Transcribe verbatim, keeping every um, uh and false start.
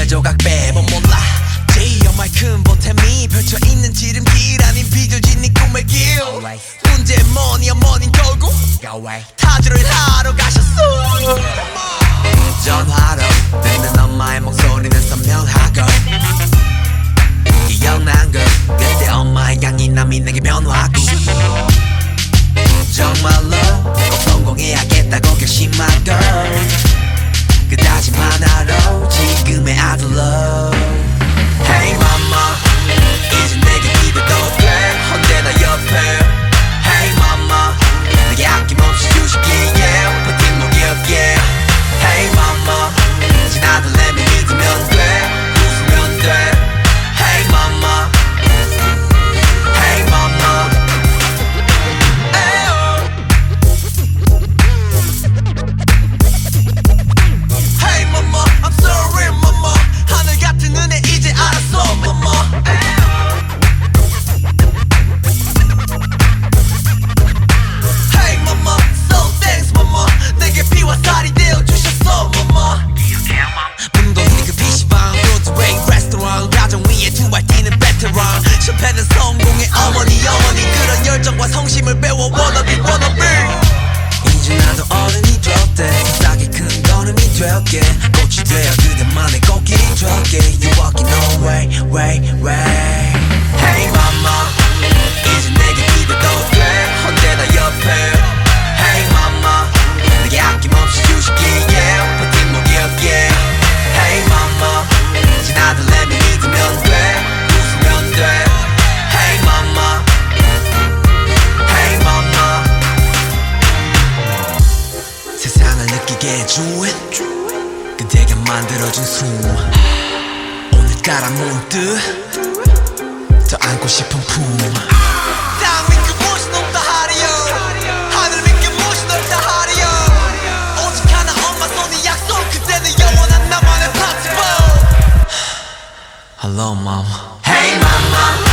꿈의 조각 빼면 몰라 정말 큰 보탬이 펼쳐있는 지름길 아닌 비둘기 네 꿈의 길 문제 뭐니 어머닌 결국 타주를 하러 가셨어 전화로 듣는 엄마의 목소리는 선명하고 기억난 걸 그때 엄마의 강인함이 내게 변화하고 정말로 꼭 성공해야겠다고 결심한 걸 그 다짐 하나로 지금의 아들로 Hey mama 이제 내게 기대도 돼 언제나 옆에 Hey mama 내게 아낌없이 주시기에 버팀목이었기에 Hey mama 지나도 내면 믿으면 돼 웃으면 돼 Hey mama Hey mama 에어 Hey mama I'm sorry mama 하늘 같은 은혜 이제 알았어 mama Hey mama so thanks mama 내게 피와 살이 되어주셨어 mama 문도 그 피시방 브로드웨이 레스토랑 가정 위에 두 발 뛰는 베테랑 실패는 성공의 어머니 어머니 그런 열정과 성심을 배워 wannabe wannabe 이제 나도 어른이 됐대 세상에 큰 걸음이 될게 꽃이 되어 그대만의 꽃길이 될게 You walking on way way way Hey mama 이제 내게 기대도 돼 언제나 옆에 Hey mama 내게 아낌없이 주시기에 버팀목이었기에 Hey mama 지나도 내면 믿으면 돼 웃으면 돼 Hey mama Hey mama 세상을 느끼게 해준 그대가 만들어준 숨 오늘따라 문득 더 안고 싶은 품 땅 위에 무엇이 높다 하리요 하늘 위에 무엇이 넓다 하리요 오직 하나 엄마 손이 약속 그대는 영원한 나만의 파티보 Hello mom Hey mama